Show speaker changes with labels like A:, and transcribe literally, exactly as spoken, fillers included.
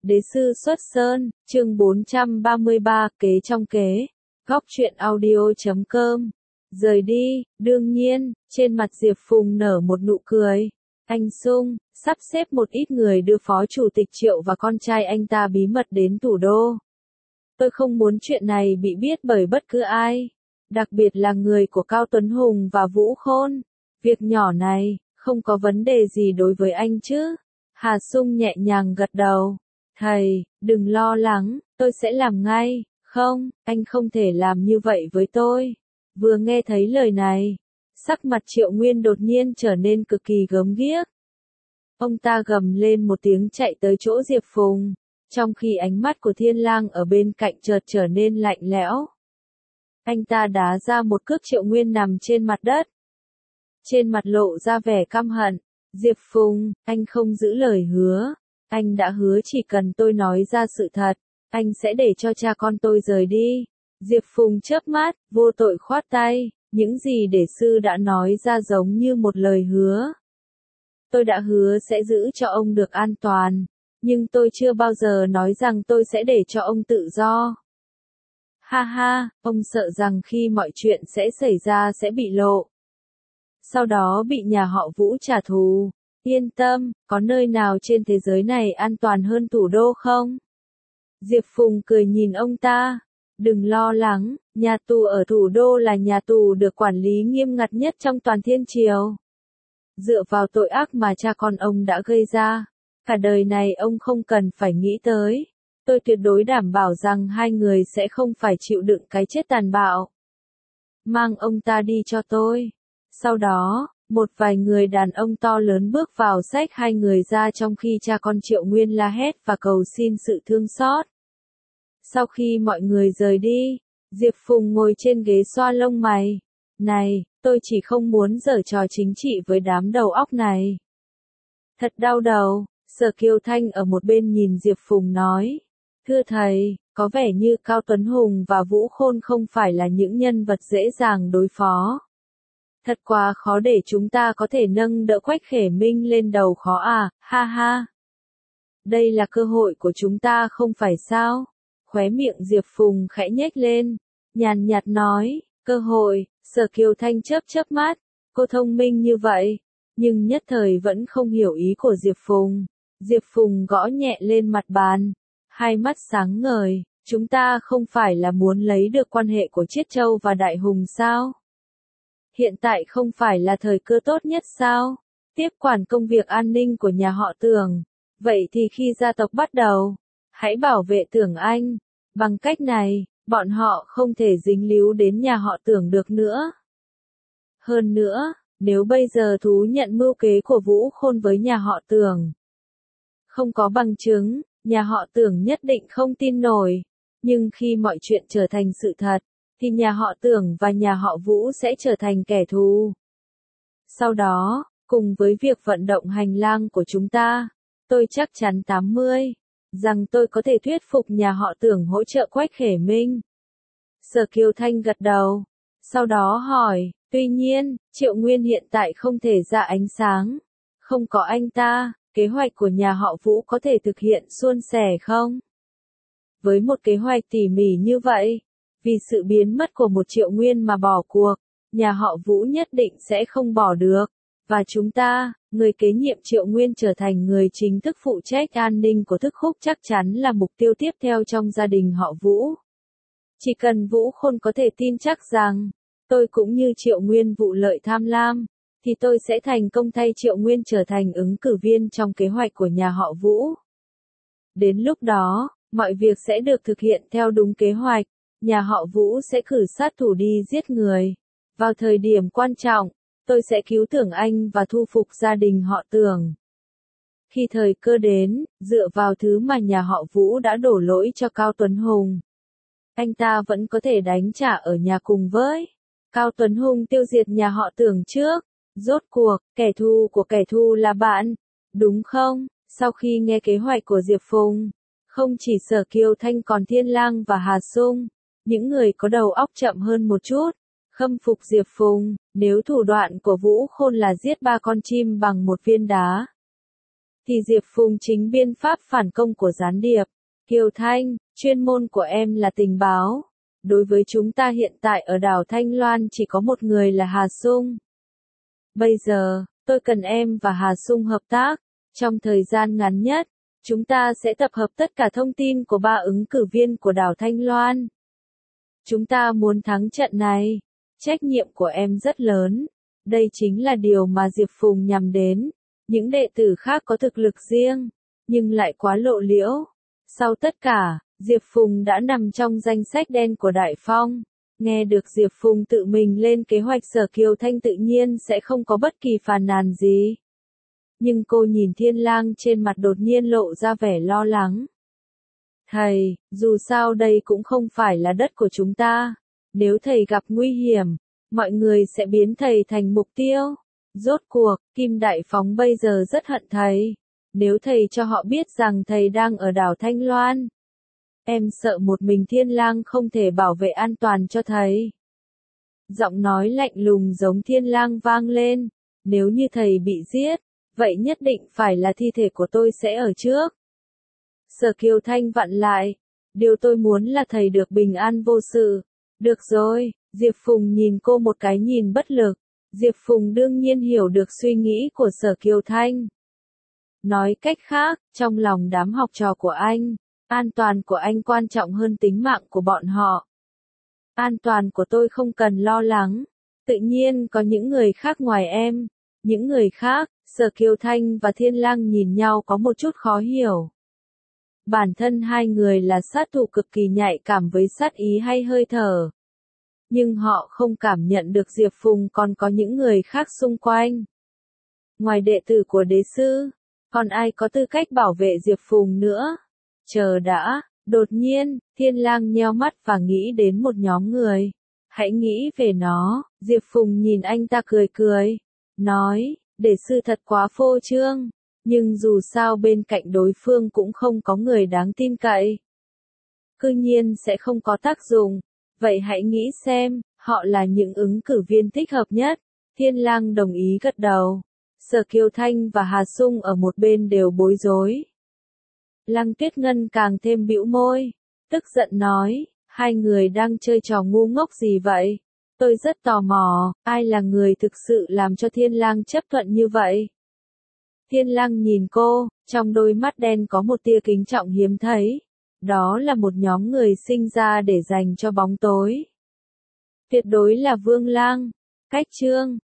A: Đế sư xuất sơn, chương bốn trăm ba mươi ba, kế trong kế. Góc truyện audio chấm com. Rời đi, đương nhiên, trên mặt Diệp Phùng nở một nụ cười. Anh Sung, sắp xếp một ít người đưa Phó Chủ tịch Triệu và con trai anh ta bí mật đến thủ đô. Tôi không muốn chuyện này bị biết bởi bất cứ ai, đặc biệt là người của Cao Tuấn Hùng và Vũ Khôn. Việc nhỏ này, không có vấn đề gì đối với anh chứ? Hà Sung nhẹ nhàng gật đầu. Thầy, đừng lo lắng, tôi sẽ làm ngay. Không, anh không thể làm như vậy với tôi. Vừa nghe thấy lời này, sắc mặt Triệu Nguyên đột nhiên trở nên cực kỳ gớm ghiếc. Ông ta gầm lên một tiếng chạy tới chỗ Diệp Phùng, trong khi ánh mắt của Thiên Lang ở bên cạnh chợt trở nên lạnh lẽo. Anh ta đá ra một cước Triệu Nguyên nằm trên mặt đất. Trên mặt lộ ra vẻ căm hận. Diệp Phùng, anh không giữ lời hứa. Anh đã hứa chỉ cần tôi nói ra sự thật, anh sẽ để cho cha con tôi rời đi. Diệp Phùng chớp mắt, vô tội khoát tay, những gì để sư đã nói ra giống như một lời hứa. Tôi đã hứa sẽ giữ cho ông được an toàn, nhưng tôi chưa bao giờ nói rằng tôi sẽ để cho ông tự do. Ha ha, ông sợ rằng khi mọi chuyện sẽ xảy ra sẽ bị lộ. Sau đó bị nhà họ Vũ trả thù. Yên tâm, có nơi nào trên thế giới này an toàn hơn thủ đô không? Diệp Phùng cười nhìn ông ta. Đừng lo lắng, nhà tù ở thủ đô là nhà tù được quản lý nghiêm ngặt nhất trong toàn thiên triều. Dựa vào tội ác mà cha con ông đã gây ra, cả đời này ông không cần phải nghĩ tới. Tôi tuyệt đối đảm bảo rằng hai người sẽ không phải chịu đựng cái chết tàn bạo. Mang ông ta đi cho tôi. Sau đó, một vài người đàn ông to lớn bước vào xách hai người ra trong khi cha con Triệu Nguyên la hét và cầu xin sự thương xót. Sau khi mọi người rời đi, Diệp Phùng ngồi trên ghế xoa lông mày. Này, tôi chỉ không muốn giở trò chính trị với đám đầu óc này. Thật đau đầu, Sở Kiều Thanh ở một bên nhìn Diệp Phùng nói. Thưa thầy, có vẻ như Cao Tuấn Hùng và Vũ Khôn không phải là những nhân vật dễ dàng đối phó. Thật quá khó để chúng ta có thể nâng đỡ Quách Khể Minh lên đầu khó à, ha ha. Đây là cơ hội của chúng ta không phải sao? Khóe miệng Diệp Phùng khẽ nhếch lên, nhàn nhạt nói, cơ hội. Sở Kiều Thanh chớp chớp mắt, cô thông minh như vậy, nhưng nhất thời vẫn không hiểu ý của Diệp Phùng. Diệp Phùng gõ nhẹ lên mặt bàn, hai mắt sáng ngời, chúng ta không phải là muốn lấy được quan hệ của Chiết Châu và Đại Hùng sao? Hiện tại không phải là thời cơ tốt nhất sao? Tiếp quản công việc an ninh của nhà họ Tưởng. Vậy thì khi gia tộc bắt đầu, hãy bảo vệ Tưởng Anh. Bằng cách này, bọn họ không thể dính líu đến nhà họ Tưởng được nữa. Hơn nữa, nếu bây giờ thú nhận mưu kế của Vũ Khôn với nhà họ Tưởng, không có bằng chứng, nhà họ Tưởng nhất định không tin nổi. Nhưng khi mọi chuyện trở thành sự thật, thì nhà họ Tưởng và nhà họ Vũ sẽ trở thành kẻ thù. Sau đó, cùng với việc vận động hành lang của chúng ta, tôi chắc chắn tám mươi, rằng tôi có thể thuyết phục nhà họ Tưởng hỗ trợ Quách Khể Minh. Sở Kiều Thanh gật đầu, sau đó hỏi, tuy nhiên, Triệu Nguyên hiện tại không thể ra ánh sáng. Không có anh ta, kế hoạch của nhà họ Vũ có thể thực hiện suôn sẻ không? Với một kế hoạch tỉ mỉ như vậy, vì sự biến mất của một Triệu Nguyên mà bỏ cuộc, nhà họ Vũ nhất định sẽ không bỏ được. Và chúng ta, người kế nhiệm Triệu Nguyên trở thành người chính thức phụ trách an ninh của Thức Khúc chắc chắn là mục tiêu tiếp theo trong gia đình họ Vũ. Chỉ cần Vũ Khôn có thể tin chắc rằng, tôi cũng như Triệu Nguyên vụ lợi tham lam, thì tôi sẽ thành công thay Triệu Nguyên trở thành ứng cử viên trong kế hoạch của nhà họ Vũ. Đến lúc đó, mọi việc sẽ được thực hiện theo đúng kế hoạch, nhà họ Vũ sẽ cử sát thủ đi giết người. Vào thời điểm quan trọng, tôi sẽ cứu Tưởng Anh và thu phục gia đình họ Tưởng. Khi thời cơ đến, dựa vào thứ mà nhà họ Vũ đã đổ lỗi cho Cao Tuấn Hùng, anh ta vẫn có thể đánh trả ở nhà cùng với Cao Tuấn Hùng tiêu diệt nhà họ Tưởng trước. Rốt cuộc, kẻ thù của kẻ thù là bạn, đúng không? Sau khi nghe kế hoạch của Diệp Phùng, không chỉ Sở Kiều Thanh còn Thiên Lang và Hà Sung, những người có đầu óc chậm hơn một chút, khâm phục Diệp Phùng. Nếu thủ đoạn của Vũ Khôn là giết ba con chim bằng một viên đá, thì Diệp Phùng chính biên pháp phản công của gián điệp. Kiều Thanh, chuyên môn của em là tình báo. Đối với chúng ta hiện tại ở đảo Thanh Loan chỉ có một người là Hà Sung. Bây giờ, tôi cần em và Hà Sung hợp tác. Trong thời gian ngắn nhất, chúng ta sẽ tập hợp tất cả thông tin của ba ứng cử viên của đảo Thanh Loan. Chúng ta muốn thắng trận này. Trách nhiệm của em rất lớn. Đây chính là điều mà Diệp Phùng nhằm đến. Những đệ tử khác có thực lực riêng, nhưng lại quá lộ liễu. Sau tất cả, Diệp Phùng đã nằm trong danh sách đen của Đại Phong. Nghe được Diệp Phùng tự mình lên kế hoạch, Sở Kiều Thanh tự nhiên sẽ không có bất kỳ phàn nàn gì. Nhưng cô nhìn Thiên Lang trên mặt đột nhiên lộ ra vẻ lo lắng. Thầy, dù sao đây cũng không phải là đất của chúng ta. Nếu thầy gặp nguy hiểm, mọi người sẽ biến thầy thành mục tiêu. Rốt cuộc, Kim Đại Phóng bây giờ rất hận thầy. Nếu thầy cho họ biết rằng thầy đang ở đảo Thanh Loan, em sợ một mình Thiên Lang không thể bảo vệ an toàn cho thầy. Giọng nói lạnh lùng giống Thiên Lang vang lên. Nếu như thầy bị giết, vậy nhất định phải là thi thể của tôi sẽ ở trước. Sở Kiều Thanh vặn lại. Điều tôi muốn là thầy được bình an vô sự. Được rồi, Diệp Phùng nhìn cô một cái nhìn bất lực. Diệp Phùng đương nhiên hiểu được suy nghĩ của Sở Kiều Thanh. Nói cách khác, trong lòng đám học trò của anh, an toàn của anh quan trọng hơn tính mạng của bọn họ. An toàn của tôi không cần lo lắng. Tự nhiên có những người khác ngoài em. Những người khác, Sở Kiều Thanh và Thiên Lang nhìn nhau có một chút khó hiểu. Bản thân hai người là sát thủ cực kỳ nhạy cảm với sát ý hay hơi thở. Nhưng họ không cảm nhận được Diệp Phùng còn có những người khác xung quanh. Ngoài đệ tử của đế sư, còn ai có tư cách bảo vệ Diệp Phùng nữa? Chờ đã, đột nhiên, Thiên Lang nheo mắt và nghĩ đến một nhóm người. Hãy nghĩ về nó, Diệp Phùng nhìn anh ta cười cười. Nói, đế sư thật quá phô trương. Nhưng dù sao bên cạnh đối phương cũng không có người đáng tin cậy. Cư nhiên sẽ không có tác dụng. Vậy hãy nghĩ xem, họ là những ứng cử viên thích hợp nhất. Thiên Lang đồng ý gật đầu. Sở Kiều Thanh và Hà Sung ở một bên đều bối rối. Lăng Tuyết Ngân càng thêm bĩu môi, tức giận nói, hai người đang chơi trò ngu ngốc gì vậy? Tôi rất tò mò, ai là người thực sự làm cho Thiên Lang chấp thuận như vậy? Thiên Lang nhìn cô, trong đôi mắt đen có một tia kính trọng hiếm thấy. Đó là một nhóm người sinh ra để dành cho bóng tối. Tuyệt đối là Vương Lang. Cách chương